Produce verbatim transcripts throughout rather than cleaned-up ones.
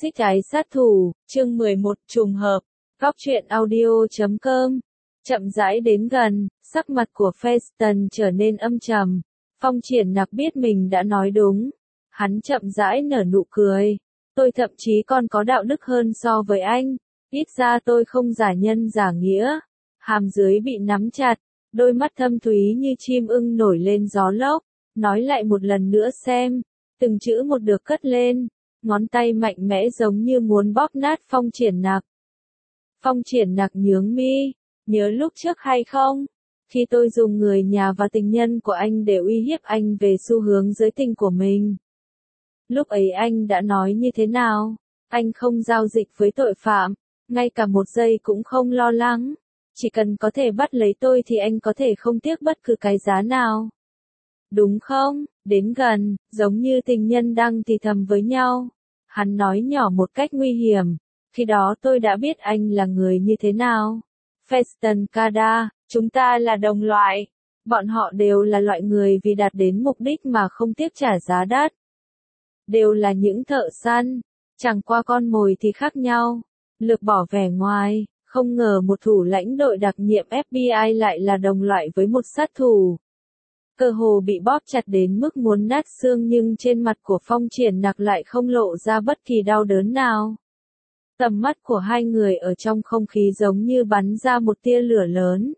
Xích Ái Sát Thủ, chương mười một, trùng hợp. Góc truyện audio chấm com. Chậm rãi đến gần, sắc mặt của Feston trở nên âm trầm. Phong Triển Nặc biết mình đã nói đúng. Hắn chậm rãi nở nụ cười. Tôi thậm chí còn có đạo đức hơn so với anh. Ít ra tôi không giả nhân giả nghĩa. Hàm dưới bị nắm chặt, đôi mắt thâm thúy như chim ưng nổi lên gió lốc. Nói lại một lần nữa xem. Từng chữ một được cất lên. Ngón tay mạnh mẽ giống như muốn bóp nát Phong Triển Nặc. Phong Triển Nặc nhướng mi, nhớ lúc trước hay không? Khi tôi dùng người nhà và tình nhân của anh để uy hiếp anh về xu hướng giới tình của mình. Lúc ấy anh đã nói như thế nào? Anh không giao dịch với tội phạm, ngay cả một giây cũng không lo lắng. Chỉ cần có thể bắt lấy tôi thì anh có thể không tiếc bất cứ cái giá nào. Đúng không? Đến gần, giống như tình nhân đang thì thầm với nhau. Hắn nói nhỏ một cách nguy hiểm. Khi đó tôi đã biết anh là người như thế nào. Feston Kada, chúng ta là đồng loại. Bọn họ đều là loại người vì đạt đến mục đích mà không tiếc trả giá đắt. Đều là những thợ săn. Chẳng qua con mồi thì khác nhau. Lược bỏ vẻ ngoài, không ngờ một thủ lãnh đội đặc nhiệm ép bê i lại là đồng loại với một sát thủ. Cơ hồ bị bóp chặt đến mức muốn nát xương nhưng trên mặt của Phong Triển Nặc lại không lộ ra bất kỳ đau đớn nào. Tầm mắt của hai người ở trong không khí giống như bắn ra một tia lửa lớn.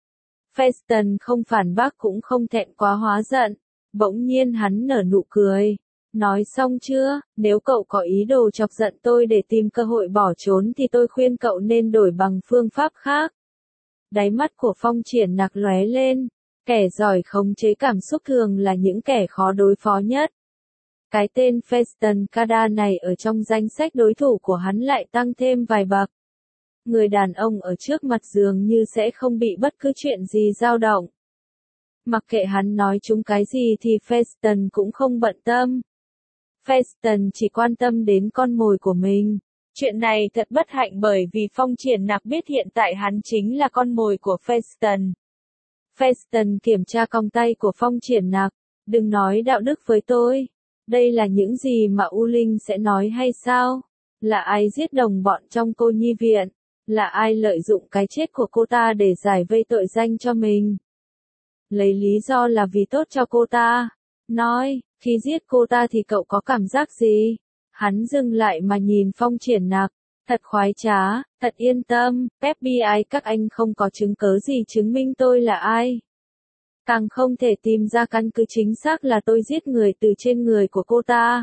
Feston không phản bác cũng không thẹn quá hóa giận. Bỗng nhiên hắn nở nụ cười. Nói xong chưa, nếu cậu có ý đồ chọc giận tôi để tìm cơ hội bỏ trốn thì tôi khuyên cậu nên đổi bằng phương pháp khác. Đáy mắt của Phong Triển Nặc lóe lên. Kẻ giỏi khống chế cảm xúc thường là những kẻ khó đối phó nhất. Cái tên Feston Kada này ở trong danh sách đối thủ của hắn lại tăng thêm vài bậc. Người đàn ông ở trước mặt dường như sẽ không bị bất cứ chuyện gì dao động. Mặc kệ hắn nói chúng cái gì thì Feston cũng không bận tâm. Feston chỉ quan tâm đến con mồi của mình. Chuyện này thật bất hạnh bởi vì Phong Triển Nặc biết hiện tại hắn chính là con mồi của Feston. Feston kiểm tra còng tay của Phong Triển Nặc. Đừng nói đạo đức với tôi. Đây là những gì mà U Linh sẽ nói hay sao? Là ai giết đồng bọn trong cô nhi viện? Là ai lợi dụng cái chết của cô ta để giải vây tội danh cho mình? Lấy lý do là vì tốt cho cô ta. Nói, khi giết cô ta thì cậu có cảm giác gì? Hắn dừng lại mà nhìn Phong Triển Nặc. Thật khoái trá, thật yên tâm, ép bê i các anh không có chứng cớ gì chứng minh tôi là ai. Càng không thể tìm ra căn cứ chính xác là tôi giết người từ trên người của cô ta.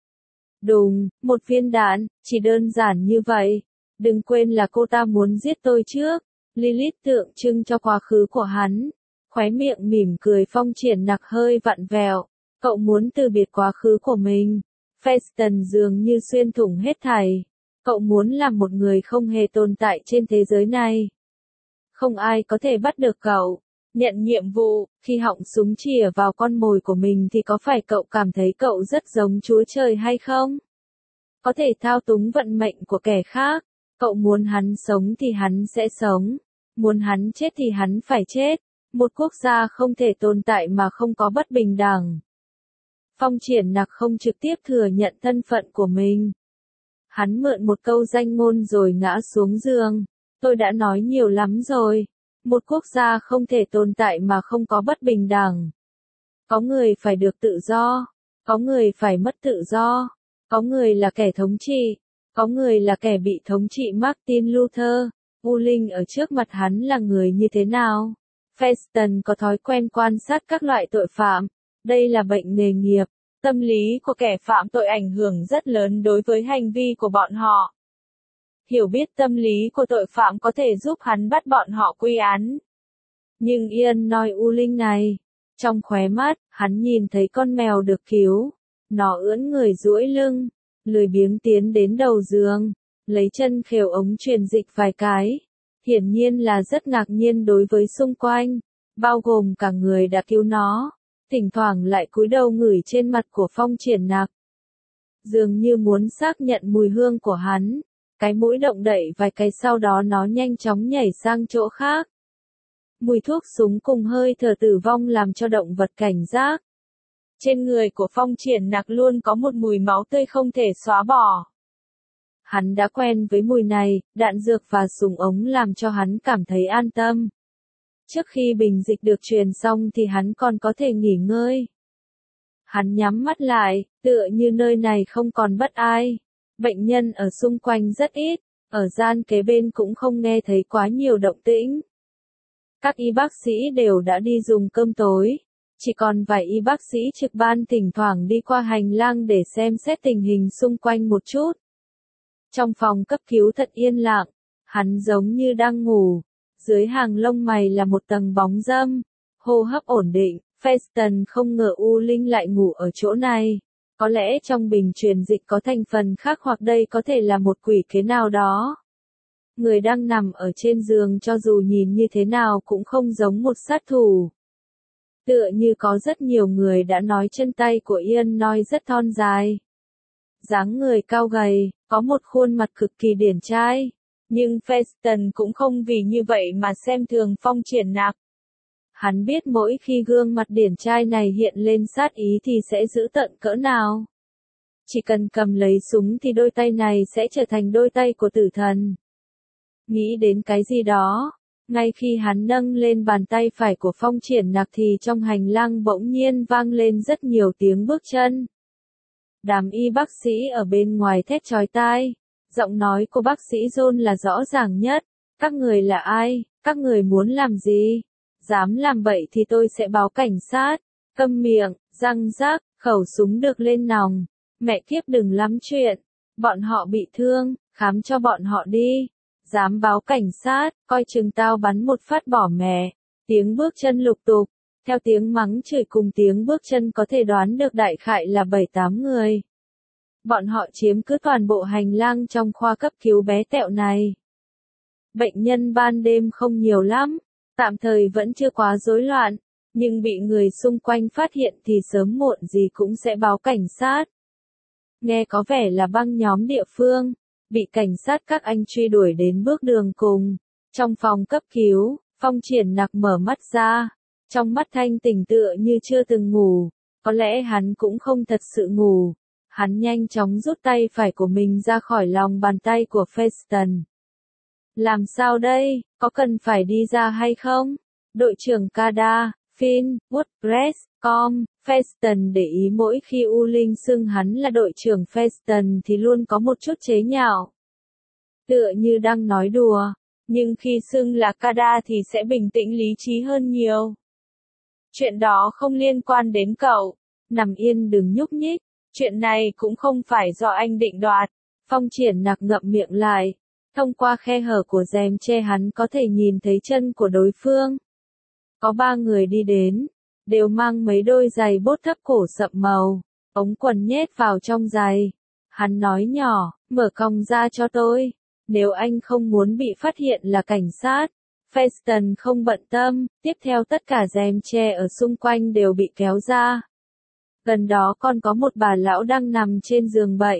Đùng, một viên đạn, chỉ đơn giản như vậy. Đừng quên là cô ta muốn giết tôi trước. Lilith tượng trưng cho quá khứ của hắn. Khóe miệng mỉm cười Phong Triển Nặc hơi vặn vẹo. Cậu muốn từ biệt quá khứ của mình. Feston dường như xuyên thủng hết thảy. Cậu muốn làm một người không hề tồn tại trên thế giới này. Không ai có thể bắt được cậu. Nhận nhiệm vụ, khi họng súng chìa vào con mồi của mình thì có phải cậu cảm thấy cậu rất giống Chúa Trời hay không? Có thể thao túng vận mệnh của kẻ khác. Cậu muốn hắn sống thì hắn sẽ sống. Muốn hắn chết thì hắn phải chết. Một quốc gia không thể tồn tại mà không có bất bình đẳng. Phong Triển Nặc không trực tiếp thừa nhận thân phận của mình. Hắn mượn một câu danh ngôn rồi ngã xuống giường. Tôi đã nói nhiều lắm rồi. Một quốc gia không thể tồn tại mà không có bất bình đẳng. Có người phải được tự do. Có người phải mất tự do. Có người là kẻ thống trị. Có người là kẻ bị thống trị. Martin Luther. U Linh ở trước mặt hắn là người như thế nào? Feston có thói quen quan sát các loại tội phạm. Đây là bệnh nghề nghiệp. Tâm lý của kẻ phạm tội ảnh hưởng rất lớn đối với hành vi của bọn họ. Hiểu biết tâm lý của tội phạm có thể giúp hắn bắt bọn họ quy án. Nhưng Ian nói U Linh này. Trong khóe mắt, hắn nhìn thấy con mèo được cứu. Nó ưỡn người duỗi lưng. Lười biếng tiến đến đầu giường. Lấy chân khều ống truyền dịch vài cái. Hiển nhiên là rất ngạc nhiên đối với xung quanh. Bao gồm cả người đã cứu nó. Thỉnh thoảng lại cúi đầu ngửi trên mặt của Phong Triển Nặc. Dường như muốn xác nhận mùi hương của hắn. Cái mũi động đậy vài cái sau đó nó nhanh chóng nhảy sang chỗ khác. Mùi thuốc súng cùng hơi thở tử vong làm cho động vật cảnh giác. Trên người của Phong Triển Nặc luôn có một mùi máu tươi không thể xóa bỏ. Hắn đã quen với mùi này, đạn dược và súng ống làm cho hắn cảm thấy an tâm. Trước khi bình dịch được truyền xong thì hắn còn có thể nghỉ ngơi. Hắn nhắm mắt lại, tựa như nơi này không còn bất ai. Bệnh nhân ở xung quanh rất ít, ở gian kế bên cũng không nghe thấy quá nhiều động tĩnh. Các y bác sĩ đều đã đi dùng cơm tối, chỉ còn vài y bác sĩ trực ban thỉnh thoảng đi qua hành lang để xem xét tình hình xung quanh một chút. Trong phòng cấp cứu thật yên lặng, hắn giống như đang ngủ, dưới hàng lông mày là một tầng bóng râm, hô hấp ổn định, Feston không ngờ U Linh lại ngủ ở chỗ này. Có lẽ trong bình truyền dịch có thành phần khác hoặc đây có thể là một quỷ kế nào đó. Người đang nằm ở trên giường cho dù nhìn như thế nào cũng không giống một sát thủ. Tựa như có rất nhiều người đã nói chân tay của Ian Noy rất thon dài. Dáng người cao gầy, có một khuôn mặt cực kỳ điển trai. Nhưng Feston cũng không vì như vậy mà xem thường Phong Triển Nặc. Hắn biết mỗi khi gương mặt điển trai này hiện lên sát ý thì sẽ giữ tận cỡ nào. Chỉ cần cầm lấy súng thì đôi tay này sẽ trở thành đôi tay của tử thần. Nghĩ đến cái gì đó, ngay khi hắn nâng lên bàn tay phải của Phong Triển Nặc thì trong hành lang bỗng nhiên vang lên rất nhiều tiếng bước chân. Đám y bác sĩ ở bên ngoài thét chói tai, giọng nói của bác sĩ John là rõ ràng nhất. Các người là ai? Các người muốn làm gì? Dám làm bậy thì tôi sẽ báo cảnh sát. Câm miệng, răng rác, khẩu súng được lên nòng. Mẹ kiếp đừng lắm chuyện. Bọn họ bị thương, khám cho bọn họ đi. Dám báo cảnh sát, coi chừng tao bắn một phát bỏ mẹ. Tiếng bước chân lục tục, theo tiếng mắng chửi cùng tiếng bước chân có thể đoán được đại khái là bảy tám người. Bọn họ chiếm cứ toàn bộ hành lang trong khoa cấp cứu bé tẹo này. Bệnh nhân ban đêm không nhiều lắm, tạm thời vẫn chưa quá rối loạn, nhưng bị người xung quanh phát hiện thì sớm muộn gì cũng sẽ báo cảnh sát. Nghe có vẻ là băng nhóm địa phương, bị cảnh sát các anh truy đuổi đến bước đường cùng. Trong phòng cấp cứu, Phong Triển Nặc mở mắt ra, trong mắt thanh tỉnh tựa như chưa từng ngủ, có lẽ hắn cũng không thật sự ngủ. Hắn nhanh chóng rút tay phải của mình ra khỏi lòng bàn tay của Feston. Làm sao đây, có cần phải đi ra hay không? Đội trưởng Cada, Finn, WordPress, com, Feston để ý mỗi khi U Linh xưng hắn là đội trưởng Feston thì luôn có một chút chế nhạo. Tựa như đang nói đùa, nhưng khi xưng là Cada thì sẽ bình tĩnh lý trí hơn nhiều. Chuyện đó không liên quan đến cậu, nằm yên đừng nhúc nhích. Chuyện này cũng không phải do anh định đoạt. Phong Triển Nặc ngậm miệng lại. Thông qua khe hở của rèm che hắn có thể nhìn thấy chân của đối phương. Có ba người đi đến, đều mang mấy đôi giày bốt thấp cổ sậm màu, ống quần nhét vào trong giày. Hắn nói nhỏ, mở còng ra cho tôi. Nếu anh không muốn bị phát hiện là cảnh sát. Feston không bận tâm, tiếp theo tất cả rèm che ở xung quanh đều bị kéo ra. Gần đó còn có một bà lão đang nằm trên giường bệnh.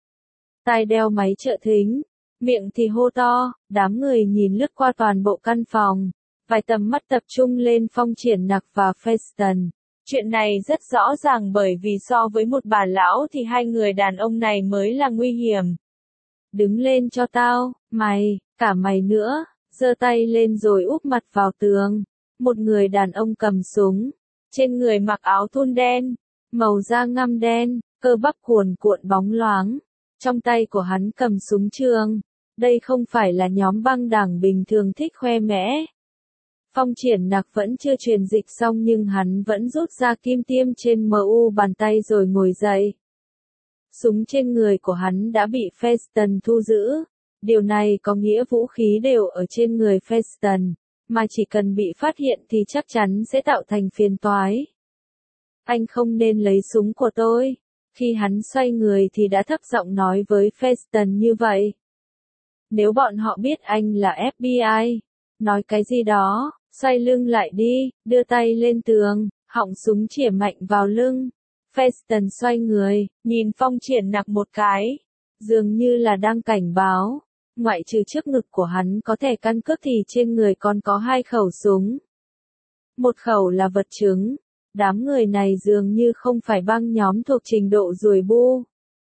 Tai đeo máy trợ thính, miệng thì hô to, đám người nhìn lướt qua toàn bộ căn phòng. Vài tầm mắt tập trung lên Phong Triển Nặc và Feston. Chuyện này rất rõ ràng bởi vì so với một bà lão thì hai người đàn ông này mới là nguy hiểm. Đứng lên cho tao, mày, cả mày nữa, giơ tay lên rồi úp mặt vào tường. Một người đàn ông cầm súng, trên người mặc áo thun đen. Màu da ngăm đen, cơ bắp cuồn cuộn bóng loáng. Trong tay của hắn cầm súng trường. Đây không phải là nhóm băng đảng bình thường thích khoe mẽ. Phong Triển Nặc vẫn chưa truyền dịch xong nhưng hắn vẫn rút ra kim tiêm trên mu bàn tay rồi ngồi dậy. Súng trên người của hắn đã bị Feston thu giữ. Điều này có nghĩa vũ khí đều ở trên người Feston, mà chỉ cần bị phát hiện thì chắc chắn sẽ tạo thành phiền toái. Anh không nên lấy súng của tôi. Khi hắn xoay người thì đã thấp giọng nói với Feston như vậy. Nếu bọn họ biết anh là ép bê i, nói cái gì đó, xoay lưng lại đi, đưa tay lên tường, họng súng chĩa mạnh vào lưng. Feston xoay người, nhìn Phong Triển Nặc một cái, dường như là đang cảnh báo. Ngoại trừ trước ngực của hắn có thẻ căn cước thì trên người còn có hai khẩu súng. Một khẩu là vật chứng. Đám người này dường như không phải băng nhóm thuộc trình độ ruồi bu.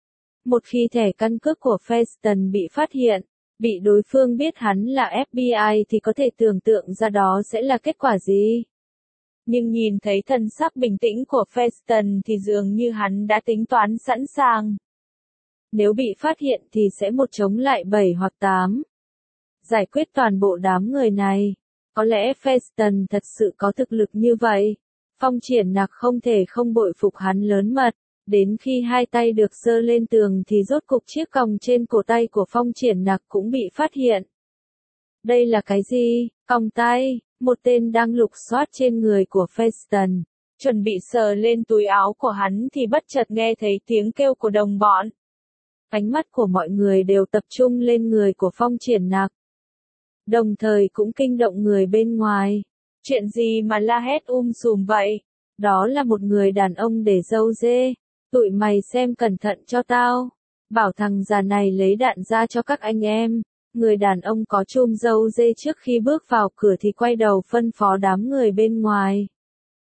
Một khi thẻ căn cước của Feston bị phát hiện, bị đối phương biết hắn là ép bê i thì có thể tưởng tượng ra đó sẽ là kết quả gì. Nhưng nhìn thấy thần sắc bình tĩnh của Feston thì dường như hắn đã tính toán sẵn sàng. Nếu bị phát hiện thì sẽ một chống lại bảy hoặc tám. Giải quyết toàn bộ đám người này. Có lẽ Feston thật sự có thực lực như vậy. Phong Triển Nặc không thể không bội phục hắn lớn mật. Đến khi hai tay được giơ lên tường thì rốt cục chiếc còng trên cổ tay của Phong Triển Nặc cũng bị phát hiện. Đây là cái gì? Còng tay, một tên đang lục soát trên người của Feston. Chuẩn bị sờ lên túi áo của hắn thì bất chợt nghe thấy tiếng kêu của đồng bọn. Ánh mắt của mọi người đều tập trung lên người của Phong Triển Nặc. Đồng thời cũng kinh động người bên ngoài. Chuyện gì mà la hét um sùm vậy? Đó là một người đàn ông để râu dê. Tụi mày xem cẩn thận cho tao. Bảo thằng già này lấy đạn ra cho các anh em. Người đàn ông có chùm râu dê trước khi bước vào cửa thì quay đầu phân phó đám người bên ngoài.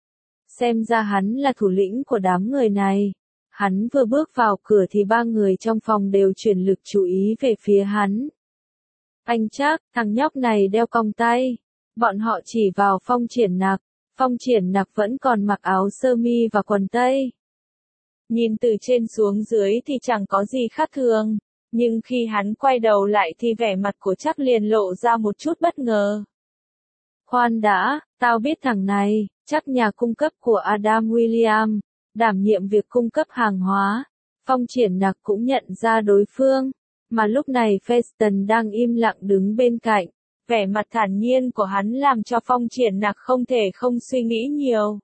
Xem ra hắn là thủ lĩnh của đám người này. Hắn vừa bước vào cửa thì ba người trong phòng đều chuyển lực chú ý về phía hắn. Anh chắc, thằng nhóc này đeo còng tay. Bọn họ chỉ vào Phong Triển Nặc. Phong Triển Nặc vẫn còn mặc áo sơ mi và quần tây. Nhìn từ trên xuống dưới thì chẳng có gì khác thường. Nhưng khi hắn quay đầu lại thì vẻ mặt của Trác liền lộ ra một chút bất ngờ. Khoan đã, tao biết thằng này, Trác nhà cung cấp của Adam William, đảm nhiệm việc cung cấp hàng hóa. Phong Triển Nặc cũng nhận ra đối phương, mà lúc này Feston đang im lặng đứng bên cạnh. Vẻ mặt thản nhiên của hắn làm cho Phong Triển Nặc không thể không suy nghĩ nhiều.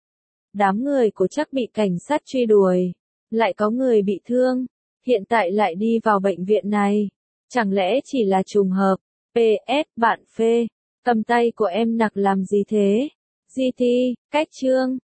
Đám người của Trác bị cảnh sát truy đuổi, lại có người bị thương, hiện tại lại đi vào bệnh viện này. Chẳng lẽ chỉ là trùng hợp? pê ét bạn phê, cầm tay của em Nặc làm gì thế? giê tê, cách chương.